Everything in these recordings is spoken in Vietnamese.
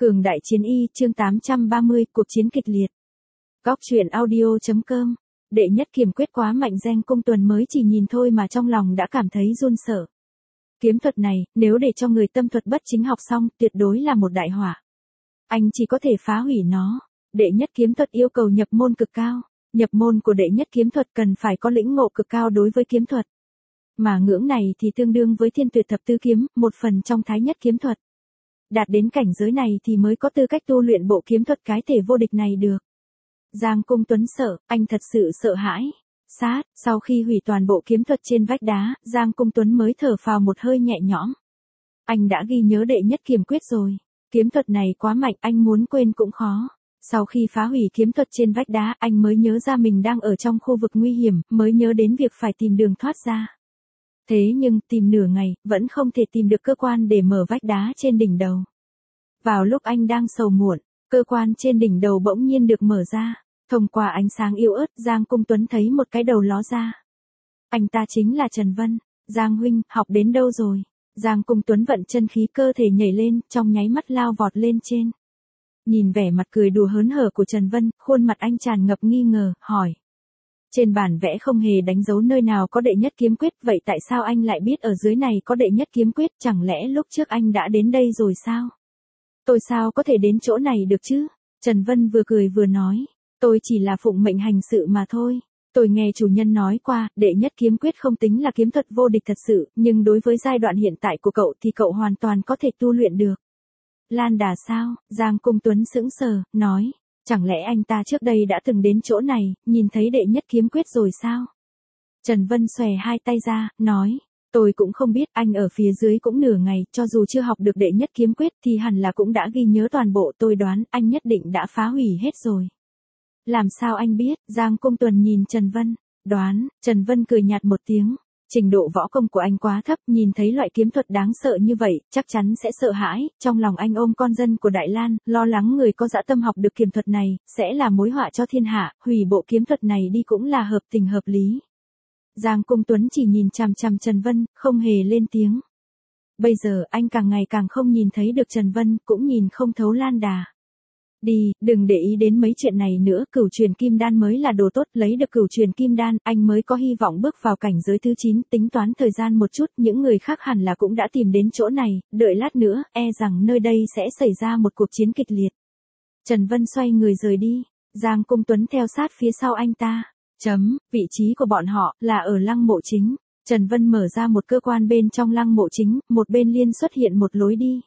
Cường đại chiến y, chương 830, cuộc chiến kịch liệt. Góc truyện audio.com. Đệ nhất kiếm quyết quá mạnh, Giang Cung Tuấn mới chỉ nhìn thôi mà trong lòng đã cảm thấy run sợ. Kiếm thuật này, nếu để cho người tâm thuật bất chính học xong, tuyệt đối là một đại họa. Anh chỉ có thể phá hủy nó. Đệ nhất kiếm thuật yêu cầu nhập môn cực cao. Nhập môn của đệ nhất kiếm thuật cần phải có lĩnh ngộ cực cao đối với kiếm thuật. Mà ngưỡng này thì tương đương với thiên tuyệt thập tứ kiếm, một phần trong thái nhất kiếm thuật. Đạt đến cảnh giới này thì mới có tư cách tu luyện bộ kiếm thuật cái thể vô địch này được. Giang Cung Tuấn sợ, anh thật sự sợ hãi. Sau khi hủy toàn bộ kiếm thuật trên vách đá, Giang Cung Tuấn mới thở phào một hơi nhẹ nhõm. Anh đã ghi nhớ đệ nhất kiếm quyết rồi. Kiếm thuật này quá mạnh, anh muốn quên cũng khó. Sau khi phá hủy kiếm thuật trên vách đá, anh mới nhớ ra mình đang ở trong khu vực nguy hiểm, mới nhớ đến việc phải tìm đường thoát ra. Thế nhưng, tìm nửa ngày, vẫn không thể tìm được cơ quan để mở vách đá trên đỉnh đầu. Vào lúc anh đang sầu muộn, cơ quan trên đỉnh đầu bỗng nhiên được mở ra. Thông qua ánh sáng yếu ớt, Giang Cung Tuấn thấy một cái đầu ló ra. Anh ta chính là Trần Vân. Giang huynh, học đến đâu rồi? Giang Cung Tuấn vận chân khí cơ thể nhảy lên, trong nháy mắt lao vọt lên trên. Nhìn vẻ mặt cười đùa hớn hở của Trần Vân, khuôn mặt anh tràn ngập nghi ngờ, hỏi. Trên bản vẽ không hề đánh dấu nơi nào có đệ nhất kiếm quyết, vậy tại sao anh lại biết ở dưới này có đệ nhất kiếm quyết, chẳng lẽ lúc trước anh đã đến đây rồi sao? Tôi sao có thể đến chỗ này được chứ? Trần Vân vừa cười vừa nói, tôi chỉ là phụng mệnh hành sự mà thôi. Tôi nghe chủ nhân nói qua, đệ nhất kiếm quyết không tính là kiếm thuật vô địch thật sự, nhưng đối với giai đoạn hiện tại của cậu thì cậu hoàn toàn có thể tu luyện được. Lan đà sao? Giang Cung Tuấn sững sờ, nói. Chẳng lẽ anh ta trước đây đã từng đến chỗ này, nhìn thấy đệ nhất kiếm quyết rồi sao? Trần Vân xòe hai tay ra, nói. Tôi cũng không biết, anh ở phía dưới cũng nửa ngày, cho dù chưa học được đệ nhất kiếm quyết thì hẳn là cũng đã ghi nhớ toàn bộ, tôi đoán anh nhất định đã phá hủy hết rồi. Làm sao anh biết? Giang Cung Tuấn nhìn Trần Vân. Đoán, Trần Vân cười nhạt một tiếng. Trình độ võ công của anh quá thấp, nhìn thấy loại kiếm thuật đáng sợ như vậy, chắc chắn sẽ sợ hãi. Trong lòng anh ôm con dân của Đại Lan, lo lắng người có dã tâm học được kiếm thuật này, sẽ là mối họa cho thiên hạ, hủy bộ kiếm thuật này đi cũng là hợp tình hợp lý. Giang Cung Tuấn chỉ nhìn chằm chằm Trần Vân, không hề lên tiếng. Bây giờ anh càng ngày càng không nhìn thấy được Trần Vân, cũng nhìn không thấu Lan đà. Đi, đừng để ý đến mấy chuyện này nữa, cửu truyền kim đan mới là đồ tốt, lấy được cửu truyền kim đan, anh mới có hy vọng bước vào cảnh giới thứ 9, tính toán thời gian một chút, những người khác hẳn là cũng đã tìm đến chỗ này, đợi lát nữa, rằng nơi đây sẽ xảy ra một cuộc chiến kịch liệt. Trần Vân xoay người rời đi, Giang Cung Tuấn theo sát phía sau anh ta. Vị trí của bọn họ là ở lăng mộ chính. Trần Vân mở ra một cơ quan bên trong lăng mộ chính, một bên liên xuất hiện một lối đi.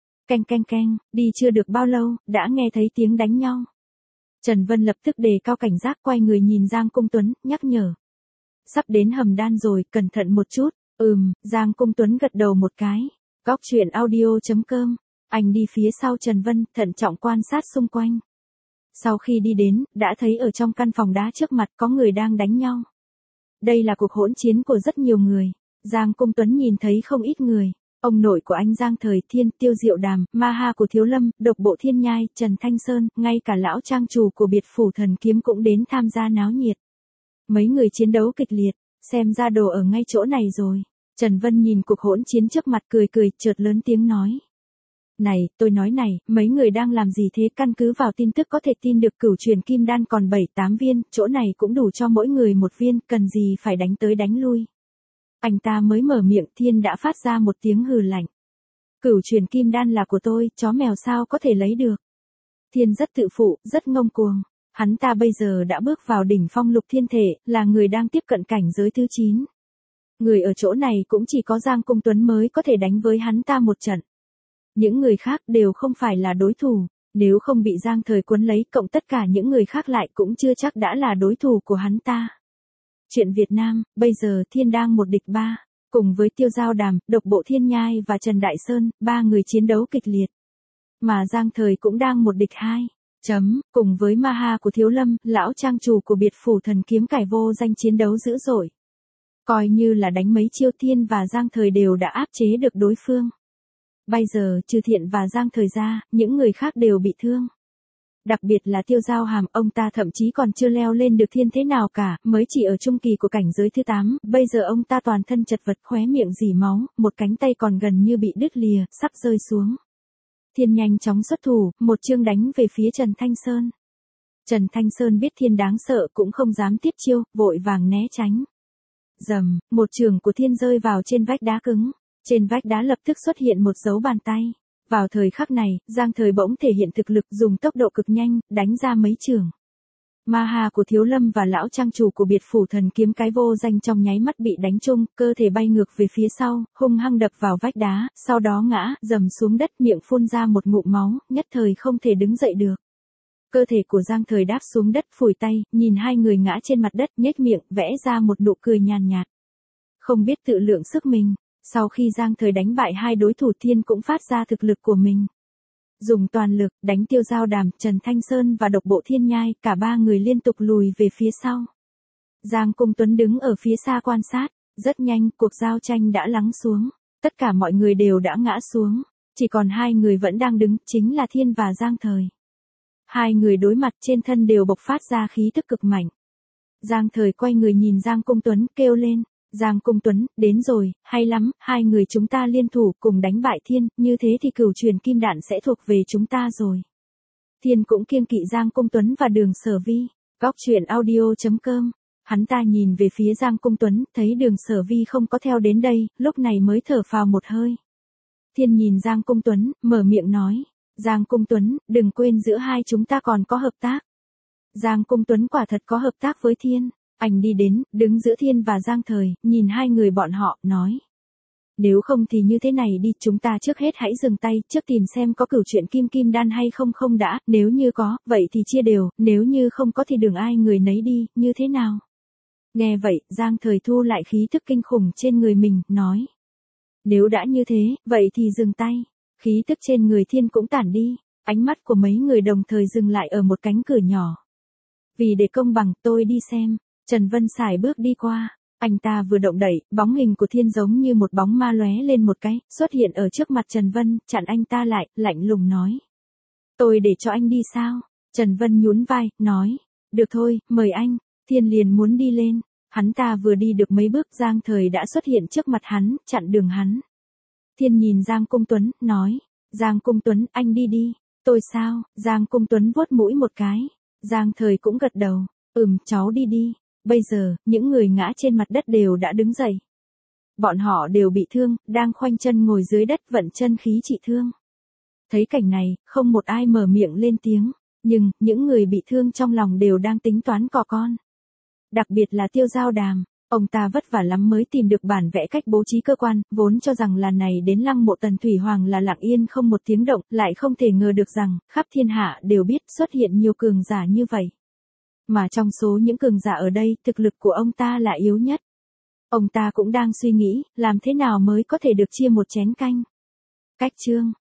Keng, đi chưa được bao lâu, đã nghe thấy tiếng đánh nhau. Trần Vân lập tức đề cao cảnh giác, quay người nhìn Giang Cung Tuấn, nhắc nhở. Sắp đến hầm đan rồi, cẩn thận một chút. Giang Cung Tuấn gật đầu một cái. Góc truyện audio.com. Anh đi phía sau Trần Vân, thận trọng quan sát xung quanh. Sau khi đi đến, đã thấy ở trong căn phòng đá trước mặt có người đang đánh nhau. Đây là cuộc hỗn chiến của rất nhiều người. Giang Cung Tuấn nhìn thấy không ít người. Ông nội của anh Giang Thời Thiên, Tiêu Diệu Đàm, Ma Ha của Thiếu Lâm, Độc Bộ Thiên Nhai, Trần Thanh Sơn, ngay cả lão trang chủ của biệt phủ Thần Kiếm cũng đến tham gia náo nhiệt. Mấy người chiến đấu kịch liệt, xem ra đồ ở ngay chỗ này rồi. Trần Vân nhìn cuộc hỗn chiến trước mặt cười, chợt lớn tiếng nói. Này, tôi nói này, mấy người đang làm gì thế? Căn cứ vào tin tức có thể tin được cửu truyền kim đan còn 7-8 viên, chỗ này cũng đủ cho mỗi người một viên, cần gì phải đánh tới đánh lui. Anh ta mới mở miệng, Thiên đã phát ra một tiếng hừ lạnh. Cửu truyền kim đan là của tôi, chó mèo sao có thể lấy được. Thiên rất tự phụ, rất ngông cuồng. Hắn ta bây giờ đã bước vào đỉnh phong lục thiên thể, là người đang tiếp cận cảnh giới thứ 9. Người ở chỗ này cũng chỉ có Giang Cung Tuấn mới có thể đánh với hắn ta một trận. Những người khác đều không phải là đối thủ, nếu không bị Giang Thời cuốn lấy, cộng tất cả những người khác lại cũng chưa chắc đã là đối thủ của hắn ta. Chuyện Việt Nam, bây giờ Thiên đang một địch 3, cùng với Tiêu Giao Đàm, Độc Bộ Thiên Nhai và Trần Đại Sơn, 3 người chiến đấu kịch liệt. Mà Giang Thời cũng đang một địch 2, cùng với Ma Ha của Thiếu Lâm, lão trang chủ của biệt phủ Thần Kiếm cải vô danh chiến đấu dữ dội. Coi như là đánh mấy chiêu, Thiên và Giang Thời đều đã áp chế được đối phương. Bây giờ, trừ Thiện và Giang Thời ra, những người khác đều bị thương. Đặc biệt là Tiêu Giao Hàm, ông ta thậm chí còn chưa leo lên được thiên thế nào cả, mới chỉ ở trung kỳ của cảnh giới thứ 8, bây giờ ông ta toàn thân chật vật, khóe miệng rỉ máu, một cánh tay còn gần như bị đứt lìa, sắp rơi xuống. Thiên nhanh chóng xuất thủ, một chương đánh về phía Trần Thanh Sơn. Trần Thanh Sơn biết Thiên đáng sợ cũng không dám tiếp chiêu, vội vàng né tránh. Rầm, một trường của Thiên rơi vào trên vách đá cứng. Trên vách đá lập tức xuất hiện một dấu bàn tay. Vào thời khắc này, Giang Thời bỗng thể hiện thực lực dùng tốc độ cực nhanh, đánh ra mấy trường. Ma hà của Thiếu Lâm và lão trang chủ của biệt phủ thần kiếm cái vô danh trong nháy mắt bị đánh trúng, cơ thể bay ngược về phía sau, hung hăng đập vào vách đá, sau đó ngã, dầm xuống đất, miệng phun ra một ngụm máu, nhất thời không thể đứng dậy được. Cơ thể của Giang Thời đáp xuống đất, phủi tay, nhìn hai người ngã trên mặt đất, nhếch miệng, vẽ ra một nụ cười nhàn nhạt. Không biết tự lượng sức mình, sau khi Giang Thời đánh bại hai đối thủ, Thiên cũng phát ra thực lực của mình. Dùng toàn lực, đánh Tiêu Giao Đàm, Trần Thanh Sơn và độc bộ Thiên Nhai, cả ba người liên tục lùi về phía sau. Giang Cung Tuấn đứng ở phía xa quan sát, rất nhanh, cuộc giao tranh đã lắng xuống. Tất cả mọi người đều đã ngã xuống, chỉ còn hai người vẫn đang đứng, chính là Thiên và Giang Thời. Hai người đối mặt, trên thân đều bộc phát ra khí tức cực mạnh. Giang Thời quay người nhìn Giang Cung Tuấn, kêu lên. Giang Cung Tuấn, đến rồi, hay lắm, hai người chúng ta liên thủ cùng đánh bại Thiên, như thế thì cửu truyền kim đạn sẽ thuộc về chúng ta rồi. Thiên cũng kiêng kỵ Giang Cung Tuấn và Đường Sở Vi. Góc truyện audio.com. Hắn ta nhìn về phía Giang Cung Tuấn, thấy Đường Sở Vi không có theo đến đây, lúc này mới thở phào một hơi. Thiên nhìn Giang Cung Tuấn, mở miệng nói. Giang Cung Tuấn, đừng quên giữa hai chúng ta còn có hợp tác. Giang Cung Tuấn quả thật có hợp tác với Thiên. Anh đi đến, đứng giữa Thiên và Giang Thời, nhìn hai người bọn họ, nói. Nếu không thì như thế này đi, chúng ta trước hết hãy dừng tay, trước tìm xem có cửu chuyện kim đan hay không đã, nếu như có, vậy thì chia đều, nếu như không có thì đừng ai người nấy đi, như thế nào? Nghe vậy, Giang Thời thu lại khí thức kinh khủng trên người mình, nói. Nếu đã như thế, vậy thì dừng tay. Khí tức trên người Thiên cũng tản đi, ánh mắt của mấy người đồng thời dừng lại ở một cánh cửa nhỏ. Vì để công bằng, tôi đi xem. Trần Vân sải bước đi qua, anh ta vừa động đẩy, bóng hình của Thiên giống như một bóng ma lóe lên một cái, xuất hiện ở trước mặt Trần Vân, chặn anh ta lại, lạnh lùng nói. Tôi để cho anh đi sao? Trần Vân nhún vai, nói. Được thôi, mời anh. Thiên liền muốn đi lên, hắn ta vừa đi được mấy bước, Giang Thời đã xuất hiện trước mặt hắn, chặn đường hắn. Thiên nhìn Giang Cung Tuấn, nói. Giang Cung Tuấn, anh đi đi. Tôi sao? Giang Cung Tuấn vuốt mũi một cái. Giang Thời cũng gật đầu. Cháu đi đi. Bây giờ, những người ngã trên mặt đất đều đã đứng dậy. Bọn họ đều bị thương, đang khoanh chân ngồi dưới đất vận chân khí trị thương. Thấy cảnh này, không một ai mở miệng lên tiếng, nhưng, những người bị thương trong lòng đều đang tính toán cò con. Đặc biệt là Tiêu Giao Đàm, ông ta vất vả lắm mới tìm được bản vẽ cách bố trí cơ quan, vốn cho rằng lần này đến lăng mộ Tần Thủy Hoàng là lặng yên không một tiếng động, lại không thể ngờ được rằng, khắp thiên hạ đều biết xuất hiện nhiều cường giả như vậy. Mà trong số những cường giả ở đây, thực lực của ông ta là yếu nhất. Ông ta cũng đang suy nghĩ, làm thế nào mới có thể được chia một chén canh. Cách chương